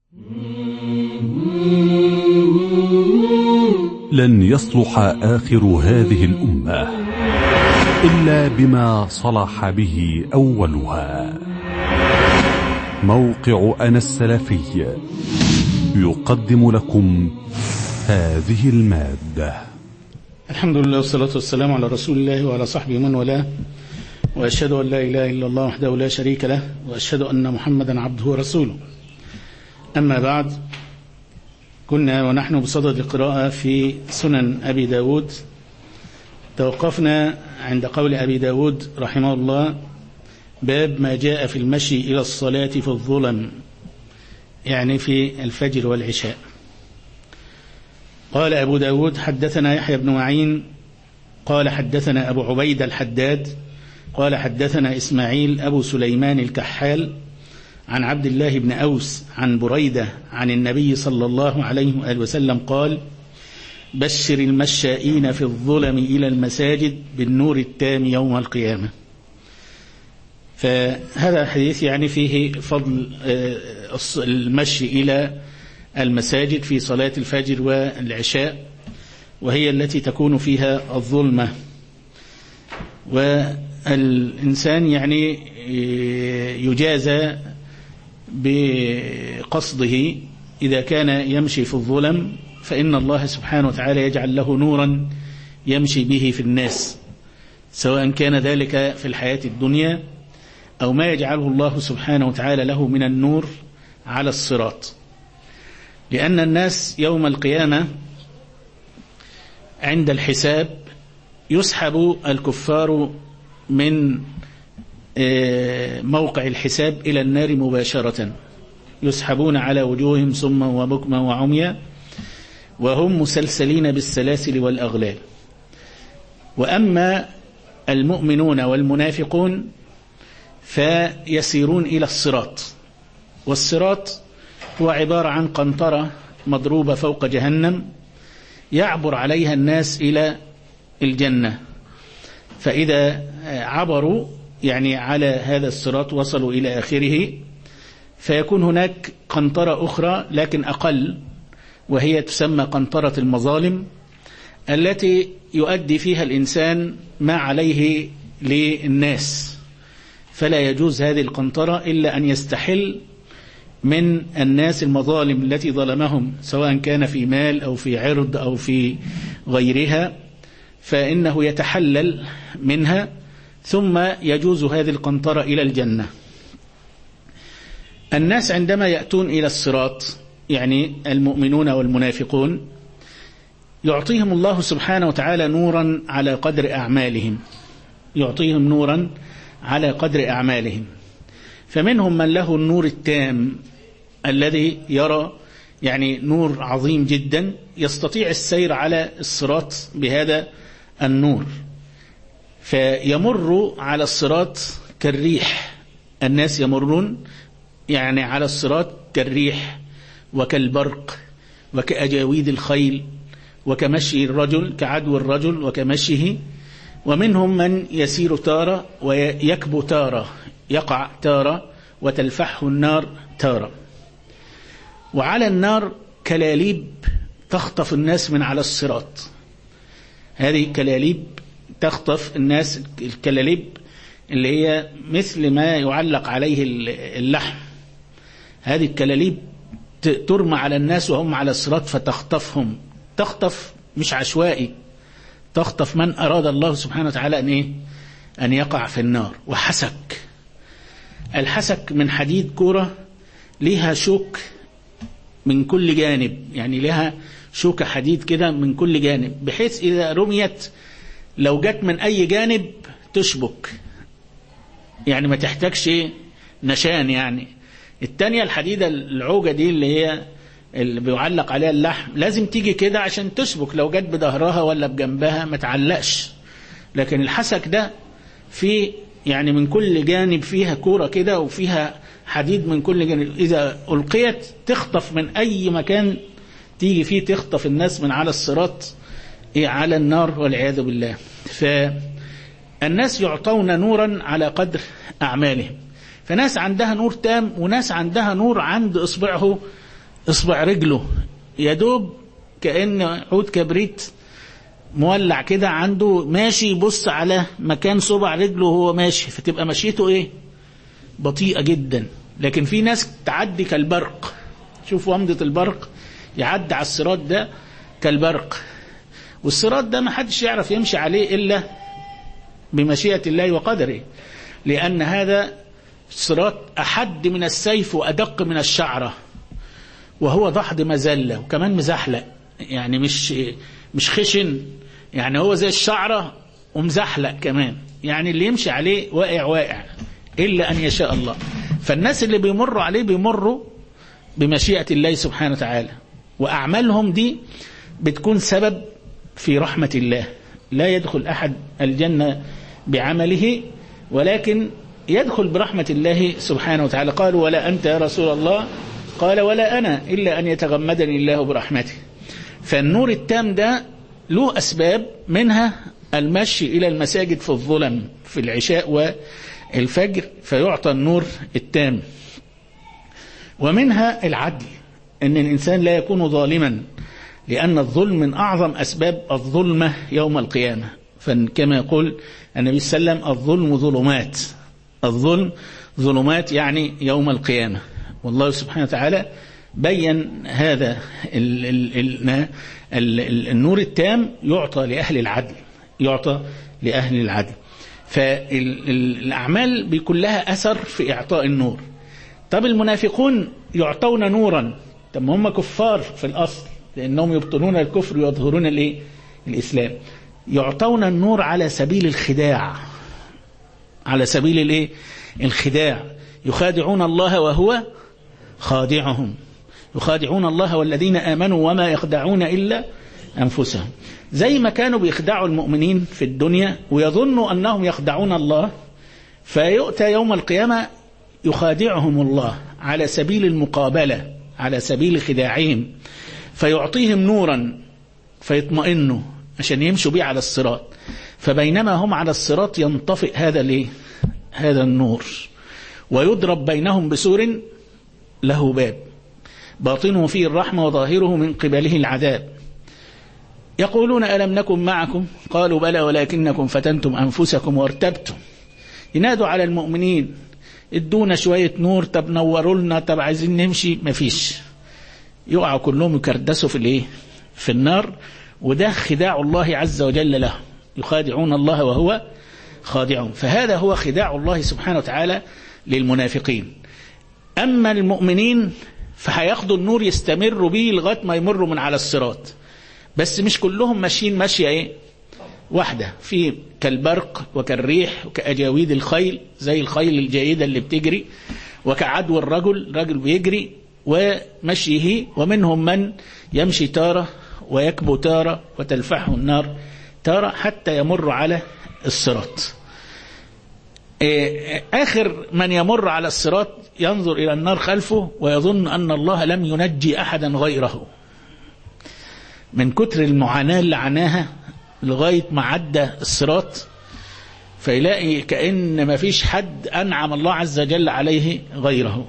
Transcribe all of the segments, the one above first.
لن يصلح آخر هذه الأمة إلا بما صلح به أولها. موقع أنا السلفي يقدم لكم هذه المادة. الحمد لله والصلاة والسلام على رسول الله وعلى صحبه من والاه، وأشهد أن لا إله إلا الله وحده لا شريك له، وأشهد أن محمدا عبده ورسوله. أما بعد، كنا ونحن بصدد القراءة في سنن أبي داود. توقفنا عند قول أبي داود رحمه الله: باب ما جاء في المشي إلى الصلاة في الظلم، يعني في الفجر والعشاء. قال أبو داود: حدثنا يحيى بن معين قال حدثنا أبو عبيد الحداد قال حدثنا إسماعيل أبو سليمان الكحال عن عبد الله بن أوس عن بريدة عن النبي صلى الله عليه وآله وسلم قال: بشر المشائين في الظلم إلى المساجد بالنور التام يوم القيامة. فهذا الحديث يعني فيه فضل المشي إلى المساجد في صلاة الفجر والعشاء، وهي التي تكون فيها الظلمة، والإنسان يعني يجازى بقصده إذا كان يمشي في الظلم، فإن الله سبحانه وتعالى يجعل له نورا يمشي به في الناس، سواء كان ذلك في الحياة الدنيا أو ما يجعله الله سبحانه وتعالى له من النور على الصراط. لأن الناس يوم القيامة عند الحساب يسحب الكفار من موقع الحساب إلى النار مباشرة، يسحبون على وجوههم صما وبكما وعميا وهم مسلسلين بالسلاسل والأغلال. وأما المؤمنون والمنافقون فيسيرون إلى الصراط، والصراط هو عبارة عن قنطرة مضروبة فوق جهنم يعبر عليها الناس إلى الجنة. فإذا عبروا يعني على هذا الصراط وصلوا إلى آخره، فيكون هناك قنطرة أخرى لكن أقل، وهي تسمى قنطرة المظالم، التي يؤدي فيها الإنسان ما عليه للناس، فلا يجوز هذه القنطرة إلا أن يستحل من الناس المظالم التي ظلمهم، سواء كان في مال أو في عرض أو في غيرها، فإنه يتحلل منها ثم يجوز هذه القنطرة إلى الجنة. الناس عندما يأتون إلى الصراط، يعني المؤمنون والمنافقون، يعطيهم الله سبحانه وتعالى نورا على قدر أعمالهم، يعطيهم نورا على قدر أعمالهم. فمنهم من له النور التام الذي يرى يعني نور عظيم جدا، يستطيع السير على الصراط بهذا النور، فيمر على الصراط كالريح. الناس يمرون يعني على الصراط كالريح وكالبرق وكأجاويد الخيل وكمشي الرجل، كعدو الرجل وكمشيه. ومنهم من يسير تارة ويكبو تارة، يقع تارة وتلفحه النار تارة. وعلى النار كلاليب تخطف الناس من على الصراط، هذه كلاليب تخطف الناس، الكلاليب اللي هي مثل ما يعلق عليه اللحم، هذه الكلاليب ترمى على الناس وهم على الصراط فتخطفهم، تخطف مش عشوائي، تخطف من أراد الله سبحانه وتعالى أن يقع في النار. وحسك، الحسك من حديد كرة لها شوك من كل جانب، يعني لها شوكة حديد كده من كل جانب، بحيث إذا رميت لو جت من أي جانب تشبك، يعني ما تحتاجش نشان. يعني التانية الحديدة العوجة دي اللي بيعلق عليها اللحم لازم تيجي كده عشان تشبك، لو جت بظهرها ولا بجنبها ما تعلقش. لكن الحسك ده في يعني من كل جانب فيها كورة كده وفيها حديد من كل جانب، إذا ألقيت تخطف من أي مكان تيجي فيه، تخطف الناس من على الصراط على النار والعياذ بالله. فالناس يعطون نورا على قدر أعمالهم، فناس عندها نور تام وناس عندها نور عند إصبعه اصبع رجله يدوب كأن عود كبريت مولع كده عنده، ماشي يبص على مكان صبع رجله وهو ماشي، فتبقى مشيته ايه؟ بطيئة جدا. لكن في ناس تعدي كالبرق، شوف ومضة البرق، يعدي على الصراط ده كالبرق. والصراط ده ما حدش يعرف يمشي عليه إلا بمشيئة الله وقدره، لأن هذا الصراط أحد من السيف وأدق من الشعرة، وهو ضحض مزلة وكمان مزحلق، يعني مش خشن، يعني هو زي الشعرة ومزحلق كمان، يعني اللي يمشي عليه واقع إلا أن يشاء الله. فالناس اللي بيمروا عليه بيمروا بمشيئة الله سبحانه وتعالى، وأعمالهم دي بتكون سبب في رحمة الله. لا يدخل أحد الجنة بعمله، ولكن يدخل برحمة الله سبحانه وتعالى. قالوا ولا أنت يا رسول الله؟ قال ولا أنا إلا أن يتغمدني الله برحمته. فالنور التام ده له أسباب، منها المشي إلى المساجد في الظلم في العشاء والفجر فيعطى النور التام، ومنها العدل، أن الإنسان لا يكون ظالما، لأن الظلم من أعظم أسباب الظلمة يوم القيامة. فكما يقول النبي صلى الله عليه وسلم الظلم ظلمات، الظلم ظلمات يعني يوم القيامة. والله سبحانه وتعالى بين هذا النور التام يعطى لأهل العدل، يعطى لأهل العدل. فالأعمال بيكون لها أثر في إعطاء النور. طب المنافقون يعطون نورا، طب هم كفار في الأصل لأنهم يبطنون الكفر ويظهرون الإسلام، يعطون النور على سبيل الخداع، على سبيل الخداع. يخادعون الله وهو خادعهم، يخادعون الله والذين آمنوا وما يخدعون إلا أنفسهم. زي ما كانوا بيخدعوا المؤمنين في الدنيا ويظنوا أنهم يخدعون الله، فيؤتى يوم القيامة يخادعهم الله على سبيل المقابلة، على سبيل خداعهم، فيعطيهم نورا فيطمئنوا عشان يمشوا بيه على الصراط. فبينما هم على الصراط ينطفئ هذا النور، ويضرب بينهم بسور له باب باطنه فيه الرحمة وظاهره من قبله العذاب. يقولون ألم نكن معكم؟ قالوا بلى ولكنكم فتنتم أنفسكم وارتبتم. ينادوا على المؤمنين ادونا شوية نور، طب نوروا لنا، طب عايزين نمشي، مفيش، يقعوا كلهم يكردسوا في النار. وده خداع الله عز وجل له، يخادعون الله وهو خادعهم. فهذا هو خداع الله سبحانه وتعالى للمنافقين. أما المؤمنين فهياخدوا النور يستمروا به لغاية ما يمروا من على الصراط، بس مش كلهم ماشيين ماشية واحدة، في كالبرق وكالريح وكأجاويد الخيل، زي الخيل الجيدة اللي بتجري، وكعدو الرجل بيجري ومشيه. ومنهم من يمشي تارة ويكبو تارة وتلفحه النار تارة حتى يمر على الصراط. آخر من يمر على الصراط ينظر إلى النار خلفه ويظن أن الله لم ينجي أحدا غيره، من كتر المعاناة اللي عناها لغاية ما عدى الصراط، فيلاقي كأن ما فيش حد أنعم الله عز وجل عليه غيره.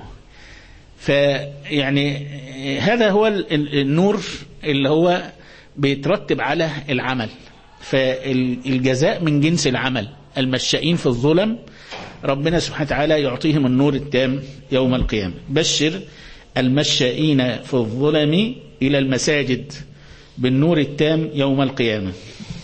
فيعني هذا هو النور اللي هو بيترتب على العمل، فالجزاء من جنس العمل. المشائين في الظلم ربنا سبحانه وتعالى يعطيهم النور التام يوم القيامة. بشر المشائين في الظلم إلى المساجد بالنور التام يوم القيامة.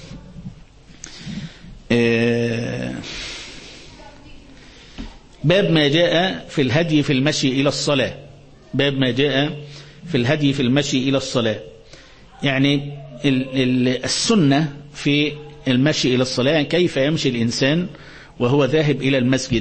باب ما جاء في الهدي في المشي إلى الصلاة. باب ما جاء في الهدي في المشي إلى الصلاة، يعني السنة في المشي إلى الصلاة، كيف يمشي الإنسان وهو ذاهب إلى المسجد.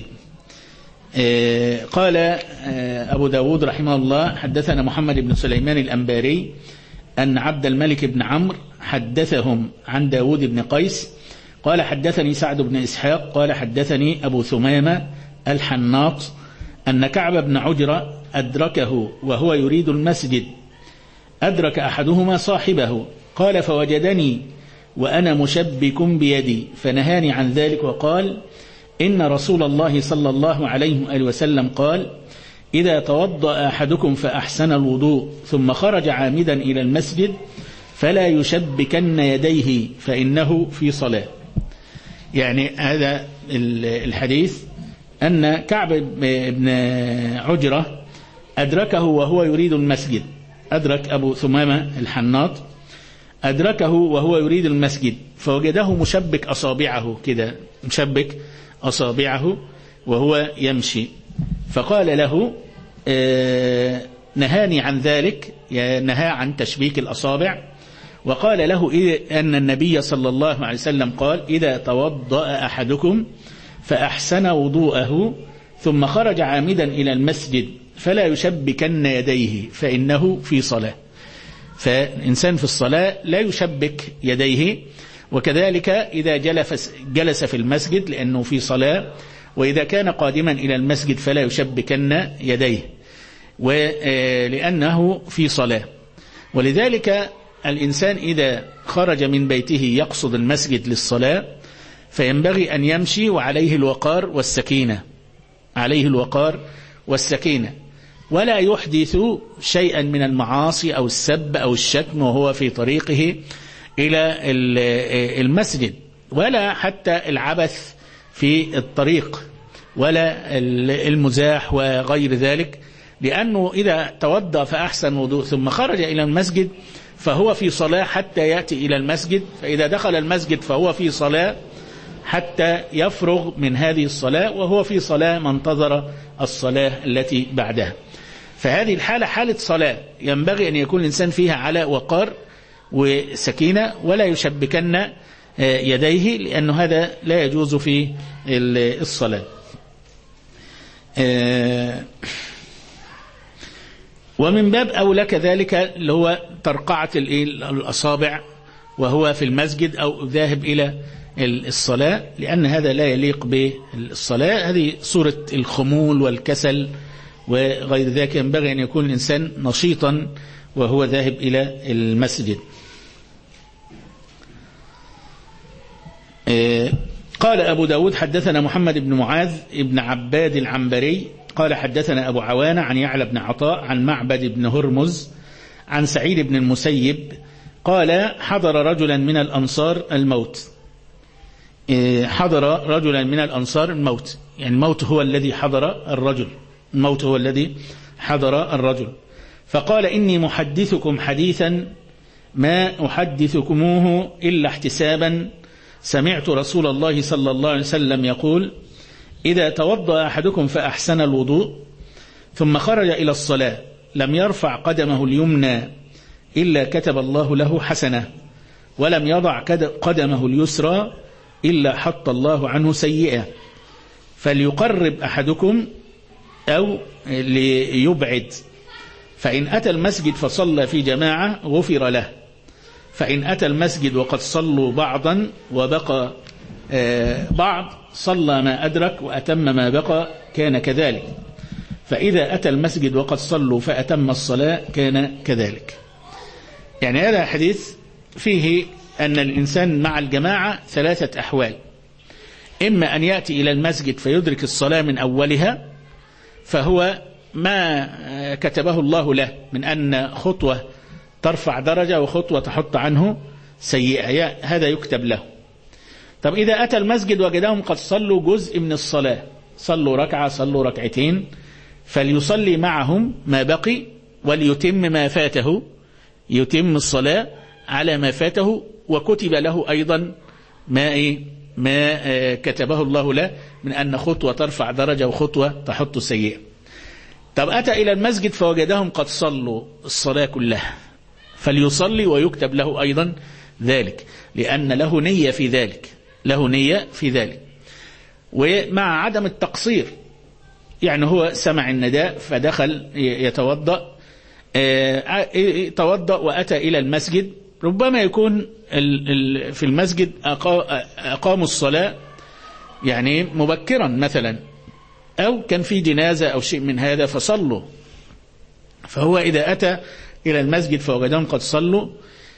قال أبو داود رحمه الله حدثنا محمد بن سليمان الأنباري أن عبد الملك بن عمرو حدثهم عن داود بن قيس قال حدثني سعد بن إسحاق قال حدثني أبو ثمامة الحناط أن كعب بن عجرة أدركه وهو يريد المسجد، أدرك أحدهما صاحبه قال فوجدني وأنا مشبك بيدي فنهاني عن ذلك وقال إن رسول الله صلى الله عليه وسلم قال إذا توضأ أحدكم فأحسن الوضوء ثم خرج عامدا إلى المسجد فلا يشبكن يديه فإنه في صلاة. يعني هذا الحديث أن كعب بن عجرة أدركه وهو يريد المسجد، أدرك أبو ثمامة الحناط أدركه وهو يريد المسجد فوجده مشبك أصابعه كده، مشبك أصابعه وهو يمشي، فقال له نهاني عن ذلك، نهى عن تشبيك الأصابع، وقال له أن النبي صلى الله عليه وسلم قال إذا توضأ أحدكم فأحسن وضوءه ثم خرج عامدا إلى المسجد فلا يشبكن يديه فإنه في صلاة. فالإنسان في الصلاة لا يشبك يديه، وكذلك إذا جلس في المسجد لأنه في صلاة، وإذا كان قادما إلى المسجد فلا يشبكن يديه ولأنه في صلاة. ولذلك الإنسان إذا خرج من بيته يقصد المسجد للصلاة فينبغي أن يمشي وعليه الوقار والسكينة، عليه الوقار والسكينة، ولا يحدث شيئا من المعاصي أو السب أو الشتم وهو في طريقه إلى المسجد، ولا حتى العبث في الطريق ولا المزاح وغير ذلك، لأنه إذا توضأ فأحسن وضوء ثم خرج إلى المسجد فهو في صلاة حتى يأتي إلى المسجد، فإذا دخل المسجد فهو في صلاة حتى يفرغ من هذه الصلاة وهو في صلاة ما انتظر الصلاة التي بعدها. فهذه الحالة حالة صلاة ينبغي أن يكون الإنسان فيها على وقار وسكينة ولا يشبكن يديه، لأن هذا لا يجوز في الصلاة. ومن باب أولى كذلك اللي هو ترقعة الأصابع وهو في المسجد أو ذاهب إلى الصلاة، لأن هذا لا يليق بالصلاة، هذه صورة الخمول والكسل وغير ذلك. ينبغي أن يكون الإنسان نشيطا وهو ذاهب إلى المسجد. قال أبو داود حدثنا محمد بن معاذ بن عباد العنبري قال حدثنا أبو عوانة عن يعلى بن عطاء عن معبد بن هرمز عن سعيد بن المسيب قال حضر رجلا من الأنصار الموت. حضر رجلا من الأنصار الموت، يعني الموت هو الذي حضر الرجل، الموت هو الذي حضر الرجل، فقال إني محدثكم حديثا ما أحدثكموه إلا احتسابا، سمعت رسول الله صلى الله عليه وسلم يقول إذا توضأ أحدكم فأحسن الوضوء ثم خرج إلى الصلاة لم يرفع قدمه اليمنى إلا كتب الله له حسنة، ولم يضع قدمه اليسرى إلا حط الله عنه سيئة، فليقرب أحدكم أو ليبعد، فإن أتى المسجد فصلى في جماعة غفر له، فإن أتى المسجد وقد صلوا بعضا وبقى بعض صلى ما أدرك وأتم ما بقى كان كذلك، فإذا أتى المسجد وقد صلوا فأتم الصلاة كان كذلك. يعني هذا حديث فيه أن الإنسان مع الجماعة ثلاثة أحوال: إما أن يأتي إلى المسجد فيدرك الصلاة من أولها فهو ما كتبه الله له من أن خطوة ترفع درجة وخطوة تحط عنه سيئة، هذا يكتب له. طب إذا أتى المسجد وجدهم قد صلوا جزء من الصلاة، صلوا ركعة صلوا ركعتين، فليصلي معهم ما بقي وليتم ما فاته، يتم الصلاة على ما فاته، وكتب له أيضا ما كتبه الله له من أن خطوة ترفع درجة وخطوة تحط سيئة. طب أتى إلى المسجد فوجدهم قد صلوا الصلاة كلها، فليصلي ويكتب له أيضا ذلك، لأن له نية في ذلك، له نية في ذلك. ومع عدم التقصير، يعني هو سمع النداء فدخل يتوضأ، توضأ وأتى إلى المسجد، ربما يكون في المسجد أقاموا الصلاة يعني مبكرا مثلا، أو كان في جنازة أو شيء من هذا فصلوا، فهو إذا أتى إلى المسجد فوجدهم قد صلوا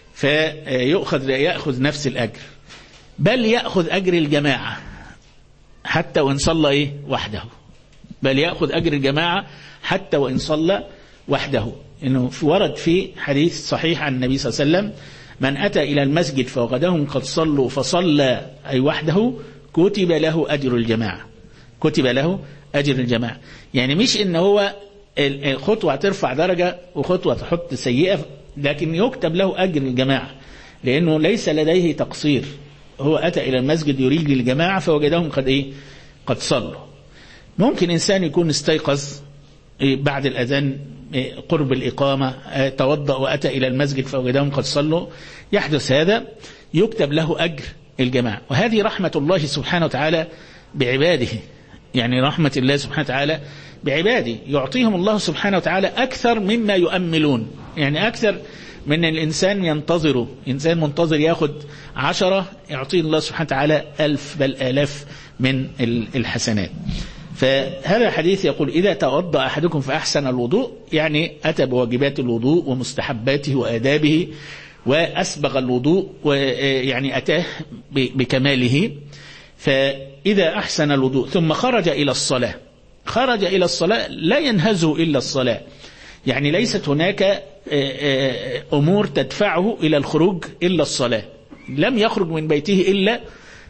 يأخذ نفس الأجر، بل يأخذ أجر الجماعة حتى وإن صلى وحده، بل يأخذ أجر الجماعة حتى وإن صلى وحده. إنه ورد في حديث صحيح عن النبي صلى الله عليه وسلم: من أتى إلى المسجد فوجدهم قد صلوا فصلى أي وحده كتب له أجر الجماعة. كتب له أجر الجماعة. يعني مش إن هو خطوة ترفع درجة وخطوة تحط سيئة، لكن يكتب له أجر الجماعة، لأنه ليس لديه تقصير. هو أتى إلى المسجد يريد الجماعة فوجدهم قد صلوا. ممكن إنسان يكون استيقظ بعد الأذان قرب الإقامة، توضأ وأتى إلى المسجد فوجدهم قد صلوا، يحدث هذا، يكتب له أجر الجماعة. وهذه رحمة الله سبحانه وتعالى بعباده. يعني رحمة الله سبحانه وتعالى بعباده، يعطيهم الله سبحانه وتعالى أكثر مما يؤملون. يعني أكثر من الإنسان ينتظره. إنسان منتظر يأخذ 10، يعطيه الله سبحانه وتعالى 1000 بل آلاف من الحسنات. فهذا الحديث يقول: إذا توضأ أحدكم فأحسن الوضوء، يعني أتى بواجبات الوضوء ومستحباته وآدابه وأسبغ الوضوء، ويعني أتاه بكماله. فإذا أحسن الوضوء ثم خرج إلى الصلاة، خرج إلى الصلاة لا ينهزه إلا الصلاة. يعني ليست هناك أمور تدفعه إلى الخروج إلا الصلاة. لم يخرج من بيته إلا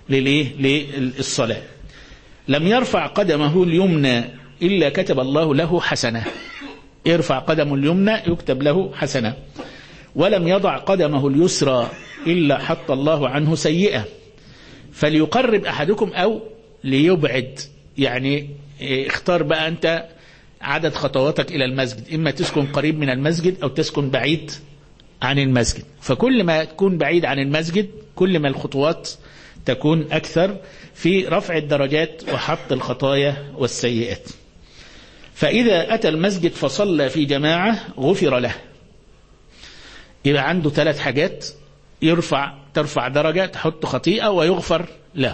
للصلاة. لم يرفع قدمه اليمنى إلا كتب الله له حسنة. يرفع قدمه اليمنى يكتب له حسنة. ولم يضع قدمه اليسرى إلا حط الله عنه سيئة. فليقرب أحدكم أو ليبعد. يعني اختار بقى أنت عدد خطواتك إلى المسجد، إما تسكن قريب من المسجد أو تسكن بعيد عن المسجد. فكل ما تكون بعيد عن المسجد كل ما الخطوات تكون أكثر في رفع الدرجات وحط الخطايا والسيئات. فإذا أتى المسجد فصلى في جماعة غفر له. يبقى عنده 3 حاجات: ترفع درجة، تحط خطيئة، ويغفر له.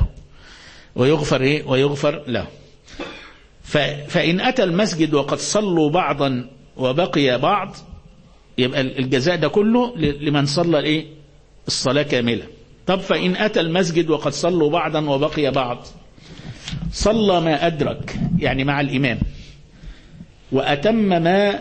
ويغفر له. فإن أتى المسجد وقد صلوا بعضا وبقي بعض، يبقى الجزاء ده كله لمن صلى الصلاة كاملة. طب فإن أتى المسجد وقد صلوا بعضا وبقي بعض، صلى ما أدرك يعني مع الإمام، وأتم ما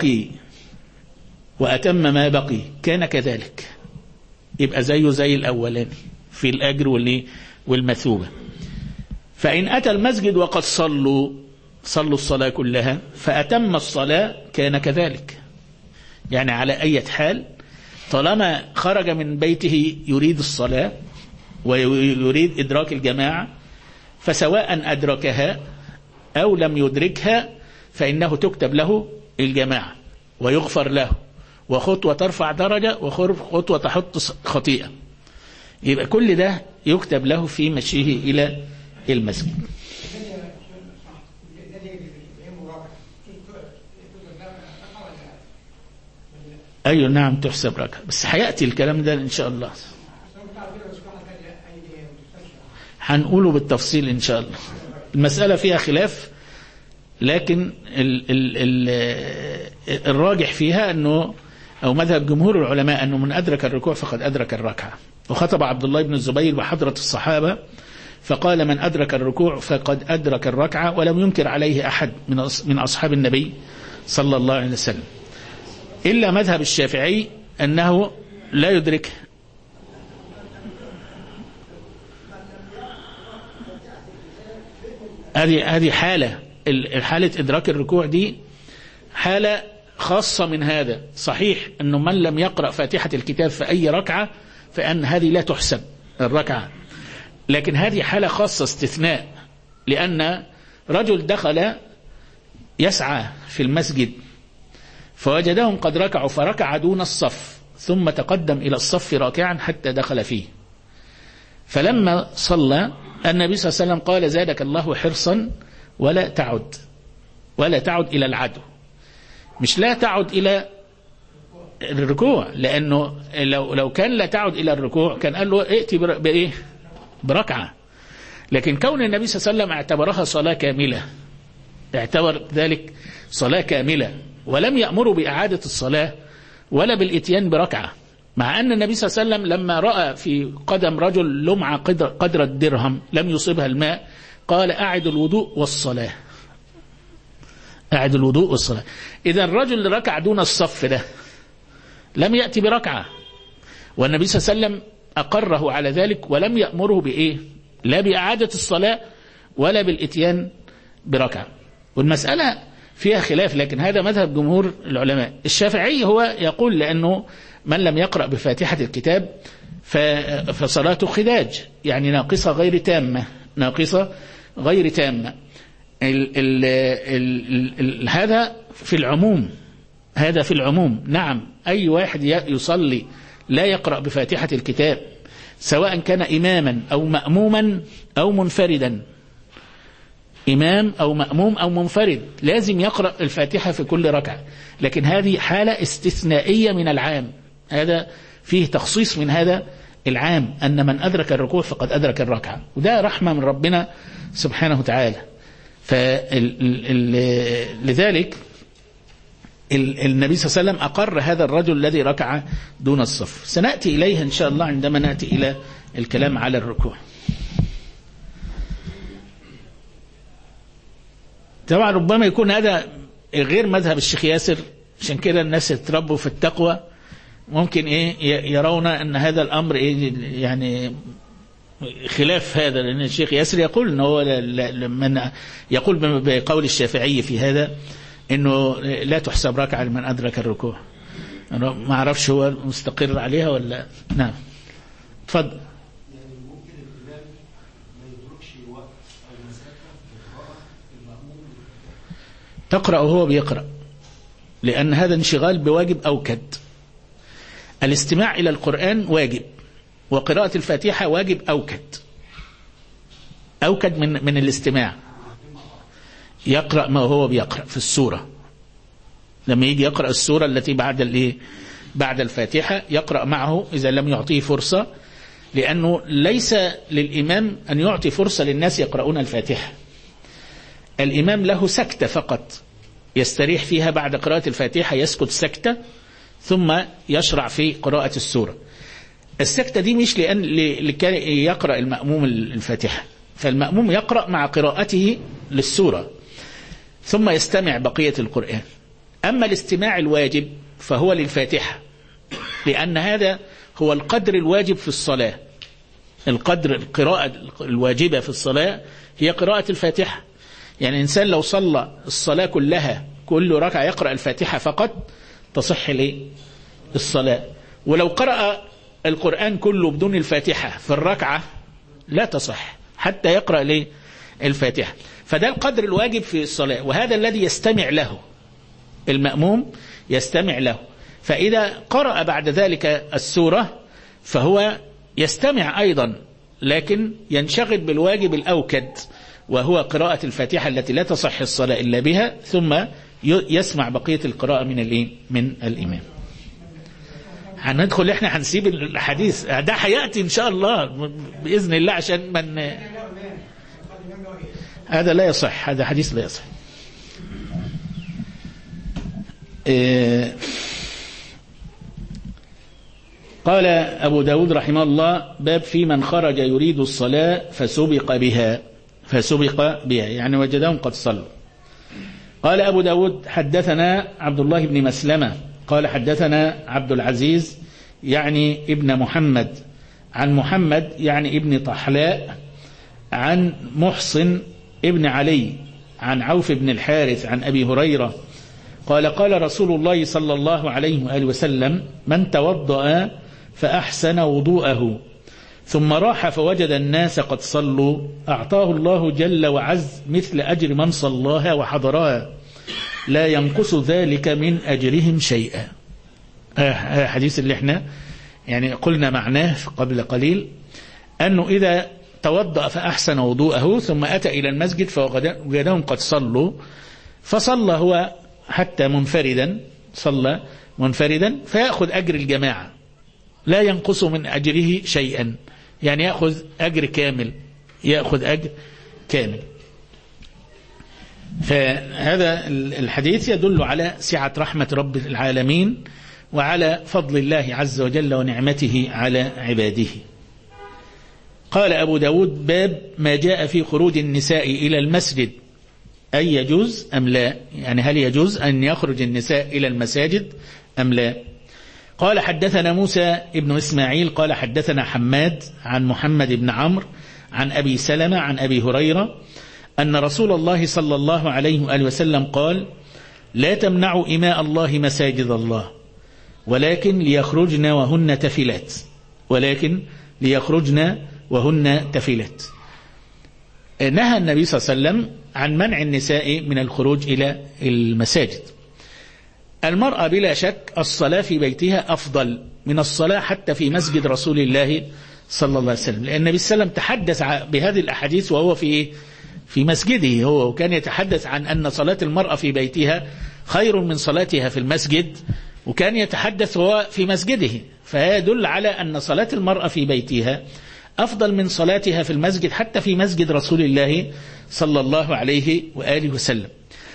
بقي كان كذلك. يبقى زيه زي الأولاني في الأجر والمثوبة. فإن أتى المسجد وقد صلوا الصلاة كلها فأتم الصلاة كان كذلك. يعني على أي حال طالما خرج من بيته يريد الصلاة ويريد إدراك الجماعة، فسواء أدركها أو لم يدركها فإنه تكتب له الجماعة ويغفر له، وخطوة ترفع درجة وخطوة تحط خطيئة. يبقى كل ده يكتب له في مشيه إلى المسجد. أيوة نعم تحسب ركعة، بس حياتي الكلام ده إن شاء الله، هنقوله بالتفصيل إن شاء الله. المسألة فيها خلاف، لكن الراجح فيها أنه أو مذهب جمهور العلماء أنه من أدرك الركوع فقد أدرك الركعة. وخطب عبد الله بن الزبير بحضرة الصحابة فقال: من أدرك الركوع فقد أدرك الركعة، ولم ينكر عليه أحد من أصحاب النبي صلى الله عليه وسلم، إلا مذهب الشافعي أنه لا يدرك. هذه حالة إدراك الركوع دي حالة خاصة من هذا. صحيح أنه من لم يقرأ فاتحة الكتاب في أي ركعة فأن هذه لا تحسب الركعة، لكن هذه حالة خاصة استثناء، لأن رجل دخل يسعى في المسجد فوجدهم قد ركعوا فركع دون الصف، ثم تقدم إلى الصف راكعا حتى دخل فيه. فلما صلى النبي صلى الله عليه وسلم قال: زادك الله حرصا ولا تعد إلى العدو. مش لا تعد إلى الركوع، لأنه لو كان لا تعد إلى الركوع كان قال له ائتي بركعة. لكن كون النبي صلى الله عليه وسلم اعتبرها صلاة كاملة، اعتبر ذلك صلاة كاملة، ولم يأمر بإعادة الصلاة ولا بالإتيان بركعة، مع أن النبي صلى الله عليه وسلم لما رأى في قدم رجل لمعة قدر الدرهم لم يصيبها الماء قال: أعد الوضوء والصلاة. أعد الوضوء والصلاة. إذا الرجل اللي ركع دون الصف ده لم يأتي بركعة، والنبي صلى الله عليه وسلم أقره على ذلك ولم يأمره بإيه؟ لا بإعادة الصلاة ولا بالإتيان بركعة. والمسألة فيها خلاف، لكن هذا مذهب جمهور العلماء. الشافعي هو يقول لأنه من لم يقرأ بفاتحة الكتاب فصلاته خداج، يعني ناقصة غير تامة، ناقصة غير تامة. هذا في العموم، هذا في العموم. نعم، أي واحد يصلي لا يقرأ بفاتحة الكتاب سواء كان إماما أو مأموما أو منفردا، إمام أو مأموم أو منفرد، لازم يقرأ الفاتحة في كل ركعة. لكن هذه حالة استثنائية من العام، هذا فيه تخصيص من هذا العام، أن من أدرك الركوع فقد أدرك الركعة، وده رحمة من ربنا سبحانه وتعالى. لذلك النبي صلى الله عليه وسلم أقر هذا الرجل الذي ركع دون الصف. سنأتي إليها إن شاء الله عندما نأتي إلى الكلام على الركوع. طبعا ربما يكون هذا غير مذهب الشيخ ياسر، عشان كده الناس يتربوا في التقوى ممكن يرون أن هذا الأمر يعني خلاف هذا، لأن الشيخ ياسر يقول أنه من يقول بقول الشافعي في هذا أنه لا تحسب ركعة لمن أدرك الركوع. أنا ما أعرفش هو مستقر عليها ولا. نعم تفضل. يعني ممكن الإمام ما يدركش وقت أو مسافة لقراءة المأموم تقرأ وهو بيقرأ، لأن هذا انشغال بواجب أوكد. الاستماع إلى القرآن واجب، وقراءة الفاتحة واجب أوكد من الاستماع. يقرأ ما هو بيقرأ في السورة، لما يجي يقرأ السورة التي بعد الفاتحة يقرأ معه إذا لم يعطيه فرصة، لأنه ليس للإمام أن يعطي فرصة للناس يقرؤون الفاتحة. الإمام له سكتة فقط يستريح فيها بعد قراءة الفاتحة، يسكت سكتة ثم يشرع في قراءة السورة. السكتة دي مش لكي يقرأ المأموم الفاتحة، فالمأموم يقرأ مع قراءته للسورة ثم يستمع بقية القرآن. أما الاستماع الواجب فهو للفاتحة، لأن هذا هو القدر الواجب في الصلاة. القراءة الواجبة في الصلاة هي قراءة الفاتحة. يعني الإنسان لو صلى الصلاة كلها كل ركعة يقرأ الفاتحة فقط تصح الصلاة، ولو قرأ القرآن كله بدون الفاتحة في الركعة لا تصح حتى يقرأ الفاتحة. فده القدر الواجب في الصلاة، وهذا الذي يستمع له المأموم، يستمع له. فإذا قرأ بعد ذلك السورة فهو يستمع أيضا، لكن ينشغل بالواجب الأوكد وهو قراءة الفاتحة التي لا تصح الصلاة إلا بها، ثم يسمع بقية القراءة من الإمام. هندخل احنا هنسيب الحديث ده هيأتي إن شاء الله بإذن الله، عشان من هذا لا يصح، هذا حديث لا يصح. قال أبو داود رحمه الله: باب في من خرج يريد الصلاة فسبق بها يعني وجدهم قد صلوا. قال أبو داود: حدثنا عبد الله بن مسلمة قال حدثنا عبد العزيز يعني ابن محمد عن محمد يعني ابن طحلاء عن محصن ابن علي عن عوف بن الحارث عن أبي هريرة قال: قال رسول الله صلى الله عليه وآله وسلم: من توضأ فأحسن وضوءه ثم راح فوجد الناس قد صلوا أعطاه الله جل وعز مثل أجر من صلاها وحضرها لا ينقص ذلك من أجرهم شيئا. حديث اللي احنا يعني قلنا معناه قبل قليل، أنه إذا توضأ فأحسن وضوءه ثم أتى إلى المسجد فوجدهم قد صلوا، فصلى هو حتى منفردا، صلى منفردا فيأخذ أجر الجماعة لا ينقص من أجره شيئا، يعني يأخذ أجر كامل، يأخذ أجر كامل. فهذا الحديث يدل على سعة رحمة رب العالمين وعلى فضل الله عز وجل ونعمته على عباده. قال أبو داود: باب ما جاء في خروج النساء إلى المسجد أي يجوز أم لا؟ يعني هل يجوز أن يخرج النساء إلى المساجد أم لا؟ قال حدثنا موسى ابن إسماعيل قال حدثنا حماد عن محمد بن عمرو عن أبي سلمة عن أبي هريرة أن رسول الله صلى الله عليه وآله وسلم قال لا تمنعوا إماء الله مساجد الله ولكن ليخرجن وهن تفلات، ولكن ليخرجن وهن تفلات. نهى النبي صلى الله عليه وسلم عن منع النساء من الخروج إلى المساجد. المرأة بلا شك الصلاة في بيتها أفضل من الصلاة حتى في مسجد رسول الله صلى الله عليه وسلم، لأن النبي صلى الله عليه وسلم تحدث بهذه الأحاديث وهو في مسجده هو، وكان يتحدث عن أن صلاة المرأة في بيتها خير من صلاتها في المسجد، وكان يتحدث هو في مسجده، فيدل على أن صلاة المرأة في بيتها أفضل من صلاتها في المسجد حتى في مسجد رسول الله صلى الله عليه وآله وسلم.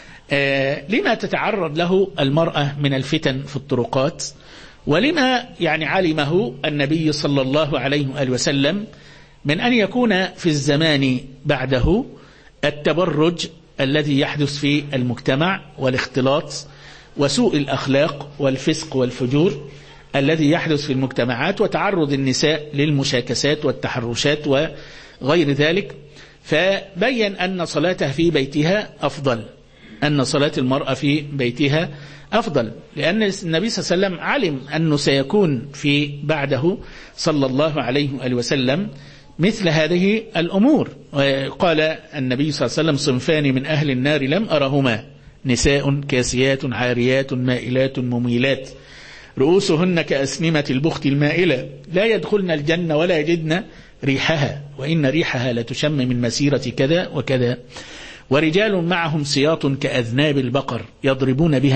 لما تتعرض له المرأة من الفتن في الطرقات، ولما يعني علمه النبي صلى الله عليه وآله وسلم من أن يكون في الزمان بعده التبرج الذي يحدث في المجتمع والاختلاط وسوء الأخلاق والفسق والفجور الذي يحدث في المجتمعات وتعرض النساء للمشاكسات والتحرشات وغير ذلك، فبين أن صلاتها في بيتها أفضل، أن صلاة المرأة في بيتها أفضل، لأن النبي صلى الله عليه وسلم علم أنه سيكون في بعده صلى الله عليه وآله وسلم مثل هذه الأمور. وقال النبي صلى الله عليه وسلم صنفان من أهل النار لم أرهما نساء كاسيات عاريات مائلات مميلات رؤوسهن كأسنمة البخت المائلة لا يدخلن الجنة ولا يجدن ريحها وإن ريحها لتشم من مسيرة كذا وكذا ورجال معهم سياط كأذناب البقر يضربون بها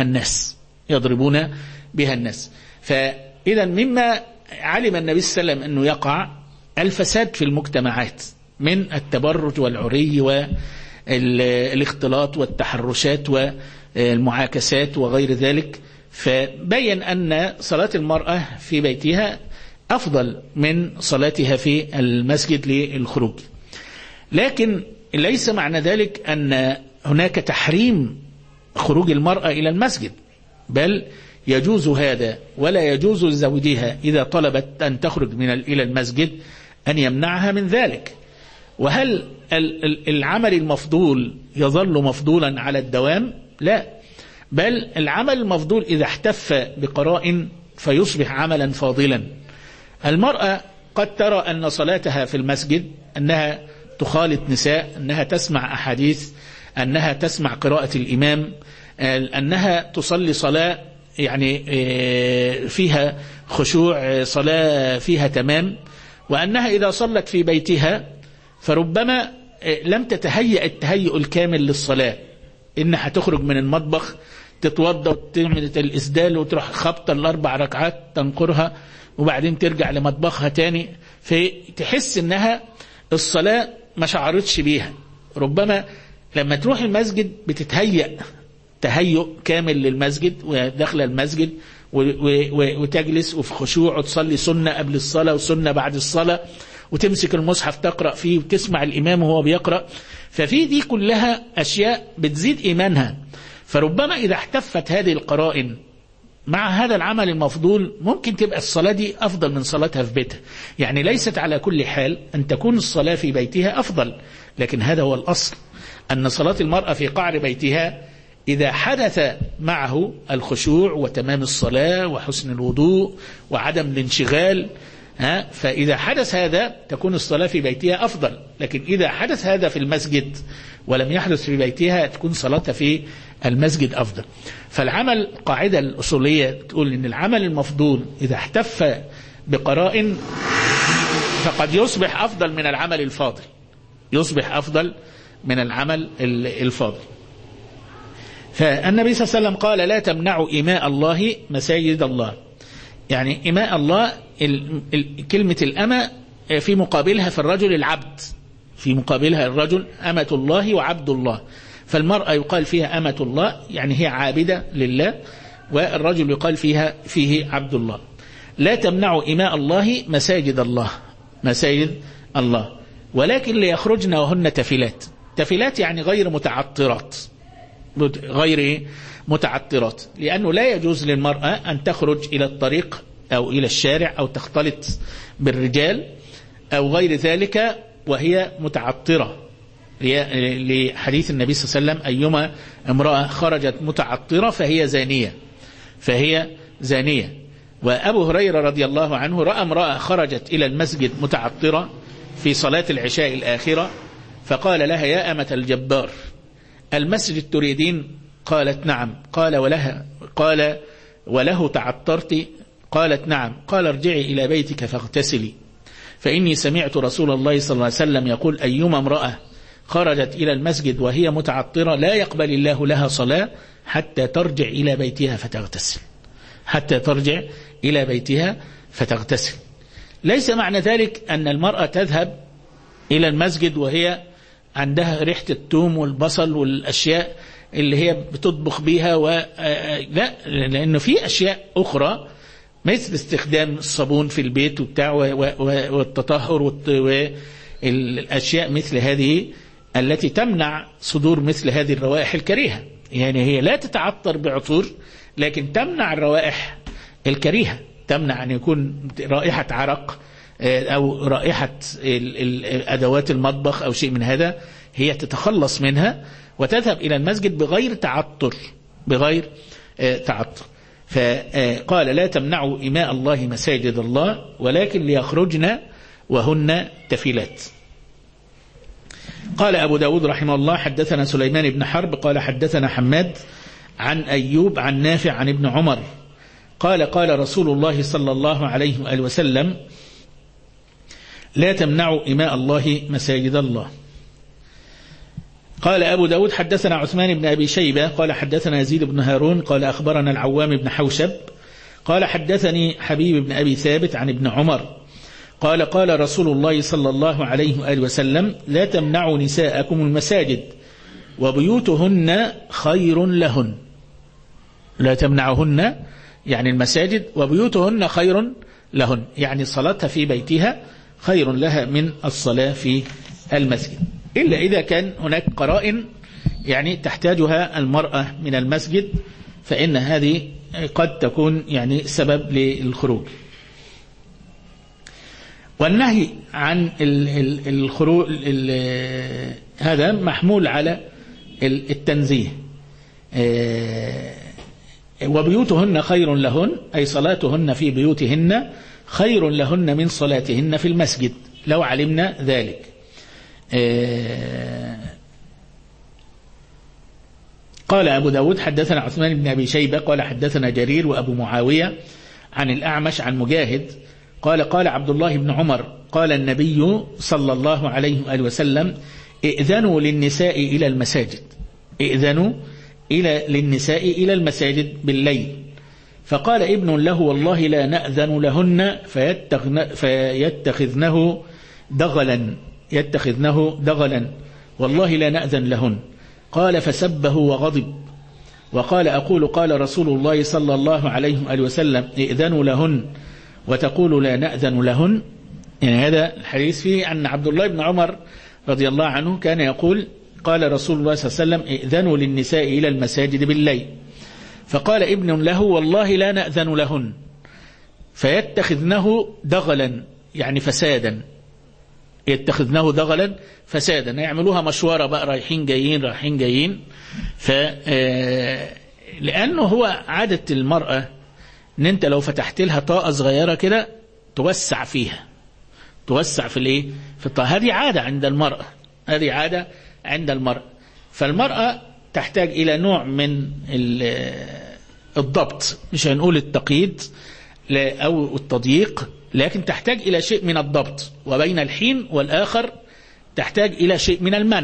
الناس. فإذا مما علم النبي صلى الله عليه وسلم أنه يقع الفساد في المجتمعات من التبرج والعري والاختلاط والتحرشات والمعاكسات وغير ذلك، فبين أن صلاة المرأة في بيتها أفضل من صلاتها في المسجد للخروج. لكن ليس معنى ذلك أن هناك تحريم خروج المرأة إلى المسجد، بل يجوز هذا، ولا يجوز لزوجها إذا طلبت أن تخرج إلى المسجد أن يمنعها من ذلك. وهل العمل المفضول يظل مفضولا على الدوام؟ لا، بل العمل المفضول إذا احتف بقراء فيصبح عملا فاضلا. المرأة قد ترى أن صلاتها في المسجد أنها تخالط نساء، أنها تسمع أحاديث، أنها تسمع قراءة الإمام، أنها تصلي صلاة يعني فيها خشوع، صلاة فيها تمام، وأنها إذا صلت في بيتها فربما لم تتهيأ التهيؤ الكامل للصلاة، إنها تخرج من المطبخ تتوضى وتعمل الإسدال وتروح خبطة الأربع ركعات تنقرها وبعدين ترجع لمطبخها تاني، فتحس إنها الصلاة ما شعرتش بيها. ربما لما تروح المسجد بتتهيأ تهيؤ كامل للمسجد وداخل المسجد وتجلس وفي خشوع وتصلي سنة قبل الصلاة وسنة بعد الصلاة وتمسك المصحف تقرأ فيه وتسمع الإمام وهو بيقرأ، ففي دي كلها أشياء بتزيد إيمانها. فربما إذا احتفت هذه القرائن مع هذا العمل المفضول ممكن تبقى الصلاة دي أفضل من صلاتها في بيتها. يعني ليست على كل حال أن تكون الصلاة في بيتها أفضل، لكن هذا هو الأصل، أن صلاة المرأة في قعر بيتها إذا حدث معه الخشوع وتمام الصلاة وحسن الوضوء وعدم الانشغال، فإذا حدث هذا تكون الصلاة في بيتها أفضل. لكن إذا حدث هذا في المسجد ولم يحدث في بيتها تكون صلاتها في المسجد أفضل. فالعمل قاعدة الأصولية تقول إن العمل المفضول إذا احتف بقراء فقد يصبح أفضل من العمل الفاضل، يصبح أفضل من العمل الفاضل. فالنبي صلى الله عليه وسلم قال لا تمنعوا إماء الله مساجد الله. يعني إماء الله كلمة الأمة في مقابلها في الرجل العبد، في مقابلها الرجل أمة الله وعبد الله. فالمرأة يقال فيها أمة الله يعني هي عابدة لله، والرجل يقال فيه عبد الله. لا تمنعوا إماء الله مساجد الله، مساجد الله، ولكن ليخرجن وهن تفلات. تفلات يعني غير متعطرات، غير متعطرات، لأنه لا يجوز للمرأة أن تخرج إلى الطريق أو إلى الشارع أو تختلط بالرجال أو غير ذلك وهي متعطرة، لحديث النبي صلى الله عليه وسلم: أيما امرأة خرجت متعطرة فهي زانية. وأبو هريرة رضي الله عنه رأى امرأة خرجت إلى المسجد متعطرة في صلاة العشاء الآخرة، فقال لها: يا أمة الجبار، المسجد تريدين؟ قالت: نعم. قال: وله تعطرت؟ قالت: نعم. قال: ارجعي إلى بيتك فاغتسلي، فإني سمعت رسول الله صلى الله عليه وسلم يقول: أيما امرأة خرجت إلى المسجد وهي متعطرة لا يقبل الله لها صلاة حتى ترجع إلى بيتها فتغتسل. ليس معنى ذلك أن المرأة تذهب إلى المسجد وهي عندها ريحة الثوم والبصل والأشياء اللي هي بتطبخ بيها لا، لأنه في أشياء أخرى مثل استخدام الصابون في البيت والتطهر والأشياء مثل هذه التي تمنع صدور مثل هذه الروائح الكريهة. يعني هي لا تتعطر بعطور لكن تمنع الروائح الكريهة، تمنع أن يكون رائحة عرق أو رائحة أدوات المطبخ أو شيء من هذا، هي تتخلص منها وتذهب إلى المسجد بغير تعطر. فقال: لا تمنعوا إماء الله مساجد الله ولكن ليخرجن وهن تفلات. قال أبو داود رحمه الله: حدثنا سليمان بن حرب قال حدثنا حماد عن أيوب عن نافع عن ابن عمر قال: قال رسول الله صلى الله عليه وآله وسلم: لا تمنعوا إماء الله مساجد الله. قال أبو داود: حدثنا عثمان بن أبي شيبة قال حدثنا يزيد بن هارون قال أخبرنا العوام بن حوشب قال حدثني حبيب بن أبي ثابت عن ابن عمر قال: قال رسول الله صلى الله عليه وآله وسلم: لا تمنعوا نساءكم المساجد وبيوتهن خير لهن. لا تمنعهن يعني المساجد، وبيوتهن خير لهن يعني صلاتها في بيتها خير لها من الصلاة في المسجد، إلا إذا كان هناك قرائن يعني تحتاجها المرأة من المسجد، فإن هذه قد تكون يعني سبب للخروج. والنهي عن الخروج هذا محمول على التنزيه. وبيوتهن خير لهن أي صلاتهن في بيوتهن خير لهن من صلاتهن في المسجد لو علمنا ذلك. قال أبو داود: حدثنا عثمان بن أبي شيبة قال حدثنا جرير وأبو معاوية عن الأعمش عن مجاهد قال: قال عبد الله بن عمر: قال النبي صلى الله عليه وآله وسلم: ائذنوا للنساء إلى المساجد، ائذنوا للنساء إلى المساجد بالليل. فقال ابن له: والله لا نأذن لهن فيتخذنه دغلا والله لا نأذن لهن. قال: فسبه وغضب وقال: أقول قال رسول الله صلى الله عليه وآله وسلم: ائذنوا لهن وتقول لا نأذن لهن. يعني هذا الحديث فيه أن عبد الله بن عمر رضي الله عنه كان يقول: قال رسول الله صلى الله عليه وسلم: ائذنوا للنساء إلى المساجد بالليل. فقال ابن له: والله لا نأذن لهن فيتخذنه دغلا يعني فسادا، يتخذنه دغلا فسادا، يعملوها مشوارة بقى رايحين جايين. لأنه هو عادة المرأة ان انت لو فتحت لها طاقة صغيرة كده توسع فيها، توسع في الايه، في الطاقة. هذه عادة عند المرأة. فالمرأة تحتاج إلى نوع من الضبط، مش هنقول التقييد أو التضييق، لكن تحتاج إلى شيء من الضبط، وبين الحين والآخر تحتاج إلى شيء